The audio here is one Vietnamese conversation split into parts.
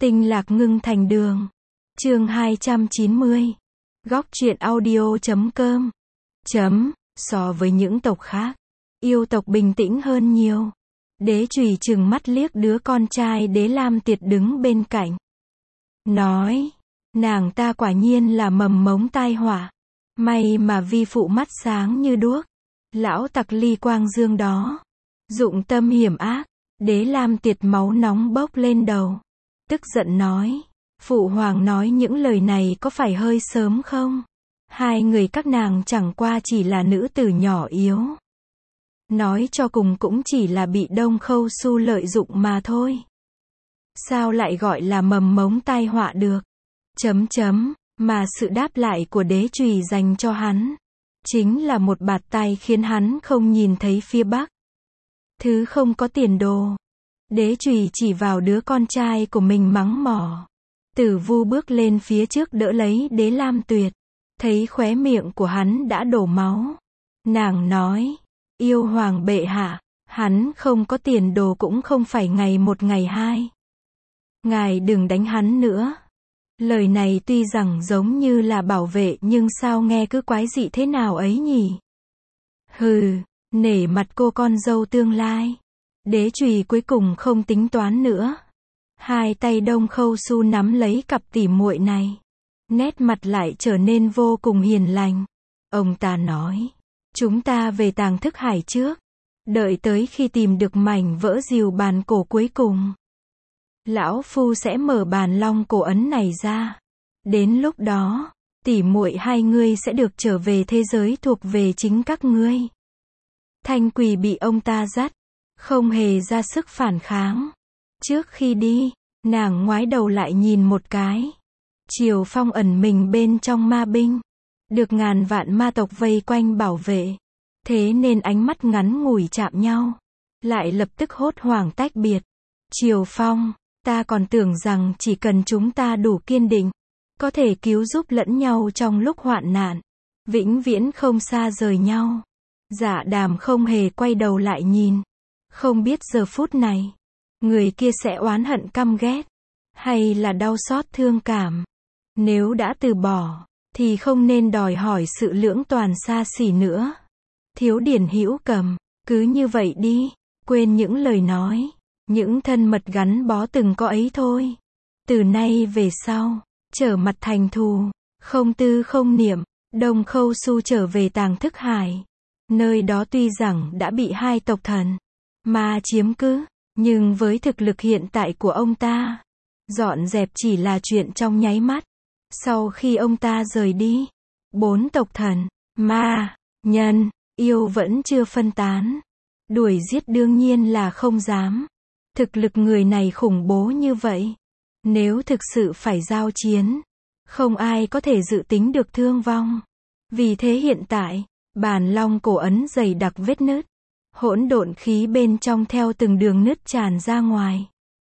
Tinh lạc ngưng thành đường. Chương 290. Góc truyện audio.com. So với những tộc khác, yêu tộc bình tĩnh hơn nhiều. Đế Chùy trừng mắt liếc đứa con trai Đế Lam Tiệt đứng bên cạnh. Nói, nàng ta quả nhiên là mầm mống tai họa. May mà vi phụ mắt sáng như đuốc. Lão tặc ly quang dương đó. Dụng tâm hiểm ác. Đế Lam Tiệt máu nóng bốc lên đầu. Tức giận nói. Phụ hoàng nói những lời này có phải hơi sớm không? Hai người các nàng chẳng qua chỉ là nữ tử nhỏ yếu. Nói cho cùng cũng chỉ là bị Đông Khâu Su lợi dụng mà thôi. Sao lại gọi là mầm mống tai họa được? Mà sự đáp lại của Đế Chùy dành cho hắn chính là một bạt tai khiến hắn không nhìn thấy phía bắc. Thứ không có tiền đồ. Đế Chùy chỉ vào đứa con trai của mình mắng mỏ. Tử Vu bước lên phía trước đỡ lấy Đế Lam Tuyệt. Thấy khóe miệng của hắn đã đổ máu. Nàng nói, yêu hoàng bệ hạ, hắn không có tiền đồ cũng không phải ngày một ngày hai. Ngài đừng đánh hắn nữa. Lời này tuy rằng giống như là bảo vệ nhưng sao nghe cứ quái dị thế nào ấy nhỉ? Hừ, nể mặt cô con dâu tương lai. Đế Chùy cuối cùng không tính toán nữa. Hai tay Đông Khâu Su nắm lấy cặp tỉ muội này. Nét mặt lại trở nên vô cùng hiền lành. Ông ta nói, chúng ta về Tàng Thức Hải trước. Đợi tới khi tìm được mảnh vỡ diều bàn cổ cuối cùng. Lão Phu sẽ mở bàn long cổ ấn này ra. Đến lúc đó, tỉ muội hai ngươi sẽ được trở về thế giới thuộc về chính các ngươi. Thanh Quỳ bị ông ta dắt, không hề ra sức phản kháng. Trước khi đi, nàng ngoái đầu lại nhìn một cái. Triều Phong ẩn mình bên trong ma binh, được ngàn vạn ma tộc vây quanh bảo vệ. Thế nên ánh mắt ngắn ngủi chạm nhau, lại lập tức hốt hoảng tách biệt. Triều Phong, ta còn tưởng rằng chỉ cần chúng ta đủ kiên định, có thể cứu giúp lẫn nhau trong lúc hoạn nạn, vĩnh viễn không xa rời nhau. Dạ Đàm không hề quay đầu lại nhìn. Không biết giờ phút này, người kia sẽ oán hận căm ghét, hay là đau xót thương cảm. Nếu đã từ bỏ, thì không nên đòi hỏi sự lưỡng toàn xa xỉ nữa. Thiếu Điển Hữu Cầm, cứ như vậy đi, quên những lời nói, những thân mật gắn bó từng có ấy thôi. Từ nay về sau, trở mặt thành thù, không tư không niệm. Đông Khâu Su trở về Tàng Thức Hải. Nơi đó tuy rằng đã bị hai tộc thần ma chiếm cứ, nhưng với thực lực hiện tại của ông ta, dọn dẹp chỉ là chuyện trong nháy mắt. Sau khi ông ta rời đi, bốn tộc thần, ma, nhân, yêu vẫn chưa phân tán. Đuổi giết đương nhiên là không dám. Thực lực người này khủng bố như vậy. Nếu thực sự phải giao chiến, không ai có thể dự tính được thương vong. Vì thế hiện tại, bàn long cổ ấn dày đặc vết nứt. Hỗn độn khí bên trong theo từng đường nứt tràn ra ngoài.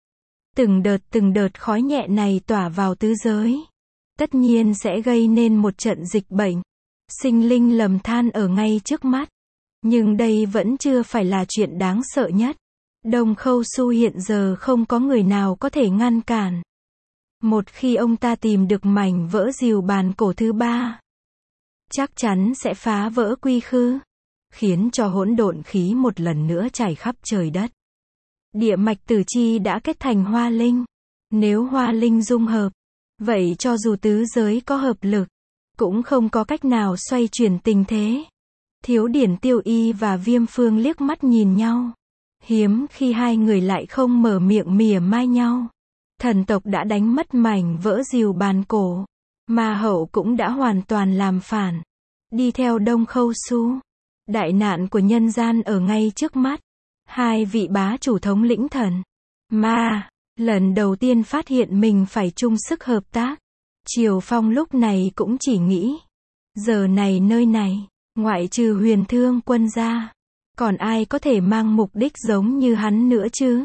Từng đợt khói nhẹ này tỏa vào tứ giới. Tất nhiên sẽ gây nên một trận dịch bệnh. Sinh linh lầm than ở ngay trước mắt. Nhưng đây vẫn chưa phải là chuyện đáng sợ nhất. Đông Khâu Su hiện giờ không có người nào có thể ngăn cản. Một khi ông ta tìm được mảnh vỡ diều bàn cổ thứ ba, chắc chắn sẽ phá vỡ quy khư, khiến cho hỗn độn khí một lần nữa trải khắp trời đất. Địa mạch tử chi đã kết thành hoa linh. Nếu hoa linh dung hợp, vậy cho dù tứ giới có hợp lực, cũng không có cách nào xoay chuyển tình thế. Thiếu Điển Tiêu Y và Viêm Phương liếc mắt nhìn nhau. Hiếm khi hai người lại không mở miệng mỉa mai nhau. Thần tộc đã đánh mất mảnh vỡ diều bàn cổ. Ma hậu cũng đã hoàn toàn làm phản. Đi theo Đông Khâu Su. Đại nạn của nhân gian ở ngay trước mắt. Hai vị bá chủ thống lĩnh thần ma, lần đầu tiên phát hiện mình phải chung sức hợp tác. Triều Phong lúc này cũng chỉ nghĩ, giờ này nơi này, ngoại trừ Huyền Thương Quân ra, còn ai có thể mang mục đích giống như hắn nữa chứ?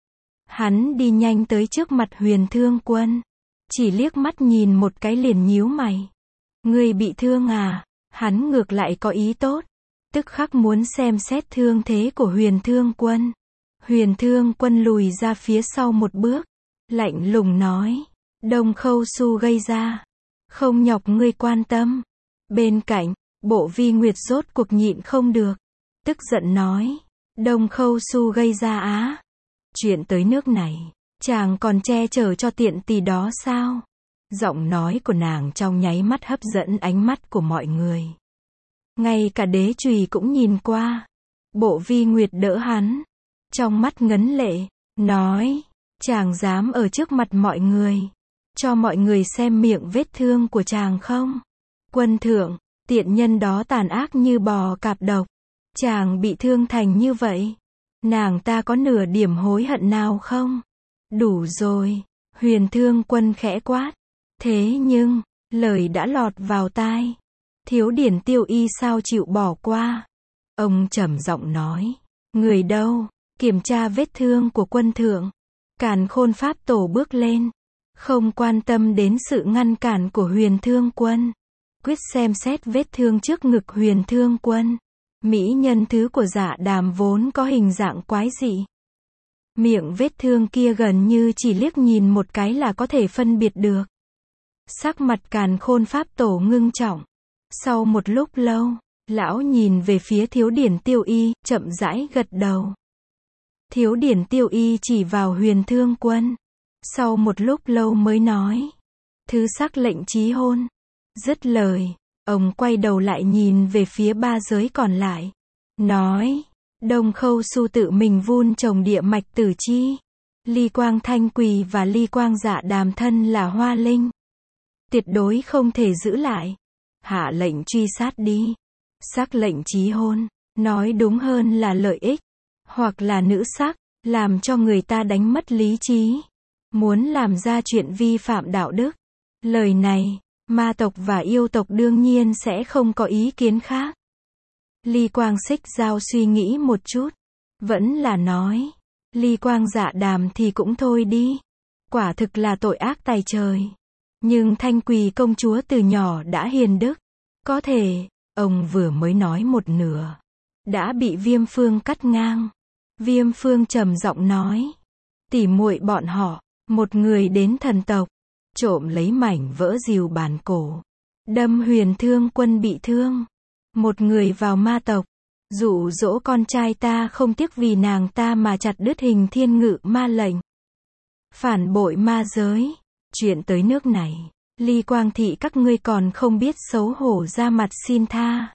Hắn đi nhanh tới trước mặt Huyền Thương Quân, chỉ liếc mắt nhìn một cái liền nhíu mày. Ngươi bị thương à? Hắn ngược lại có ý tốt, tức khắc muốn xem xét thương thế của Huyền Thương Quân. Huyền Thương Quân lùi ra phía sau một bước, lạnh lùng nói. Đông Khâu Su gây ra. Không nhọc ngươi quan tâm. Bên cạnh, Bộ Vi Nguyệt rốt cuộc nhịn không được. Tức giận nói. Đông Khâu Su gây ra á. Chuyện tới nước này, chàng còn che chở cho tiện tỳ đó sao? Giọng nói của nàng trong nháy mắt hấp dẫn ánh mắt của mọi người. Ngay cả Đế Chùy cũng nhìn qua. Bộ Vi Nguyệt đỡ hắn. Trong mắt ngấn lệ, nói. Chàng dám ở trước mặt mọi người, cho mọi người xem miệng vết thương của chàng không? Quân thượng, tiện nhân đó tàn ác như bò cạp độc. Chàng bị thương thành như vậy. Nàng ta có nửa điểm hối hận nào không? Đủ rồi. Huyền Thương Quân khẽ quát. Thế nhưng, lời đã lọt vào tai. Thiếu Điển Tiêu Y sao chịu bỏ qua? Ông trầm giọng nói. Người đâu? Kiểm tra vết thương của quân thượng. Càn Khôn Pháp Tổ bước lên. Không quan tâm đến sự ngăn cản của Huyền Thương Quân. Quyết xem xét vết thương trước ngực Huyền Thương Quân. Mỹ nhân thứ của Dạ Đàm vốn có hình dạng quái dị. Miệng vết thương kia gần như chỉ liếc nhìn một cái là có thể phân biệt được. Sắc mặt Càn Khôn Pháp Tổ ngưng trọng. Sau một lúc lâu, lão nhìn về phía Thiếu Điển Tiêu Y, chậm rãi gật đầu. Thiếu Điển Tiêu Y chỉ vào Huyền Thương Quân. Sau một lúc lâu mới nói. Thứ sắc lệnh chí hôn. Dứt lời, ông quay đầu lại nhìn về phía ba giới còn lại. Nói. Đông Khâu Su tự mình vun trồng địa mạch tử chi. Ly Quang Thanh Quỳ và Ly Quang Dạ Đàm thân là hoa linh. Tuyệt đối không thể giữ lại. Hạ lệnh truy sát đi. Sắc lệnh chí hôn, nói đúng hơn là lợi ích. Hoặc là nữ sắc, làm cho người ta đánh mất lý trí. Muốn làm ra chuyện vi phạm đạo đức. Lời này, ma tộc và yêu tộc đương nhiên sẽ không có ý kiến khác. Ly Quang Xích Giao suy nghĩ một chút. Vẫn là nói. Ly Quang Dạ Đàm thì cũng thôi đi. Quả thực là tội ác tày trời. Nhưng Thanh Quỳ công chúa từ nhỏ đã hiền đức. Có thể, ông vừa mới nói một nửa. Đã bị Viêm Phương cắt ngang. Viêm Phương trầm giọng nói. Tỉ muội bọn họ, một người đến thần tộc. Trộm lấy mảnh vỡ diều bàn cổ. Đâm Huyền Thương Quân bị thương. Một người vào ma tộc. Dụ dỗ con trai ta không tiếc vì nàng ta mà chặt đứt Hình Thiên Ngự ma lệnh. Phản bội ma giới. Chuyện tới nước này, Ly Quang thị các ngươi còn không biết xấu hổ ra mặt xin tha.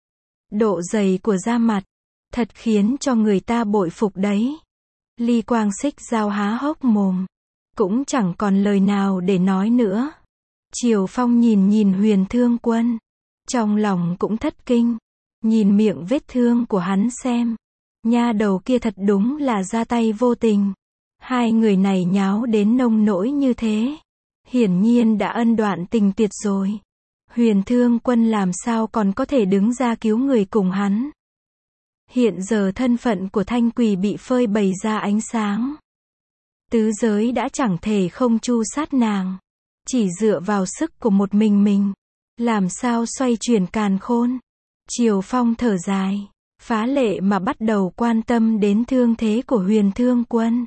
Độ dày của da mặt, thật khiến cho người ta bội phục đấy. Ly Quang Xích Giao há hốc mồm, cũng chẳng còn lời nào để nói nữa. Triều Phong nhìn Huyền Thương Quân, trong lòng cũng thất kinh, nhìn miệng vết thương của hắn xem. Nha đầu kia thật đúng là ra tay vô tình. Hai người này nháo đến nông nỗi như thế. Hiển nhiên đã ân đoạn tình tuyệt rồi. Huyền Thương Quân làm sao còn có thể đứng ra cứu người cùng hắn. Hiện giờ thân phận của Thanh Quỳ bị phơi bày ra ánh sáng. Tứ giới đã chẳng thể không tru sát nàng. Chỉ dựa vào sức của một mình. Làm sao xoay chuyển càn khôn. Triều Phong thở dài. Phá lệ mà bắt đầu quan tâm đến thương thế của Huyền Thương Quân.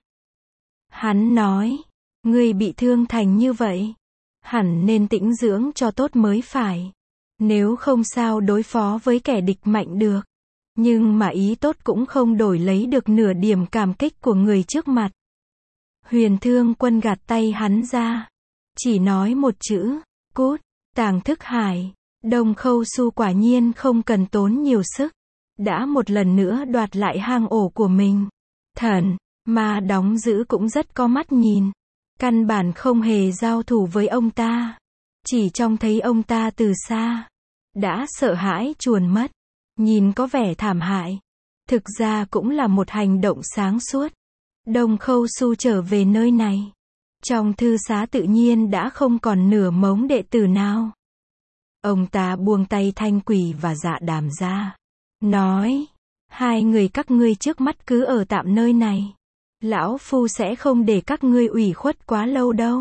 Hắn nói. Ngươi bị thương thành như vậy. Hẳn nên tĩnh dưỡng cho tốt mới phải. Nếu không sao đối phó với kẻ địch mạnh được. Nhưng mà ý tốt cũng không đổi lấy được nửa điểm cảm kích của người trước mặt. Huyền Thương Quân gạt tay hắn ra. Chỉ nói một chữ. Cút. Tàng Thức Hải. Đông Khâu Su quả nhiên không cần tốn nhiều sức. Đã một lần nữa đoạt lại hang ổ của mình. Thần, ma đóng giữ cũng rất có mắt nhìn. Căn bản không hề giao thủ với ông ta. Chỉ trông thấy ông ta từ xa. Đã sợ hãi chuồn mất. Nhìn có vẻ thảm hại. Thực ra cũng là một hành động sáng suốt. Đông Khâu Su trở về nơi này. Trong thư xá tự nhiên đã không còn nửa mống đệ tử nào. Ông ta buông tay Thanh Quỳ và Dạ Đàm ra. Nói. Hai người các ngươi trước mắt cứ ở tạm nơi này. Lão Phu sẽ không để các ngươi ủy khuất quá lâu đâu.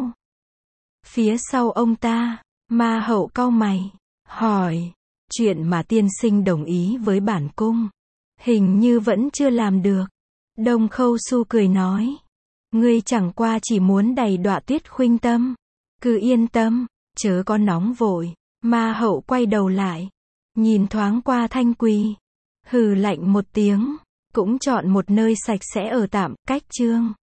Phía sau ông ta, Ma Hậu cau mày. Hỏi. Chuyện mà tiên sinh đồng ý với bản cung. Hình như vẫn chưa làm được. Đông Khâu Su cười nói. Ngươi chẳng qua chỉ muốn đầy đọa Tuyết Khuynh tâm. Cứ yên tâm, chớ có nóng vội. Ma hậu quay đầu lại, nhìn thoáng qua Thanh Quỳ, hừ lạnh một tiếng, cũng chọn một nơi sạch sẽ ở tạm, cách Trương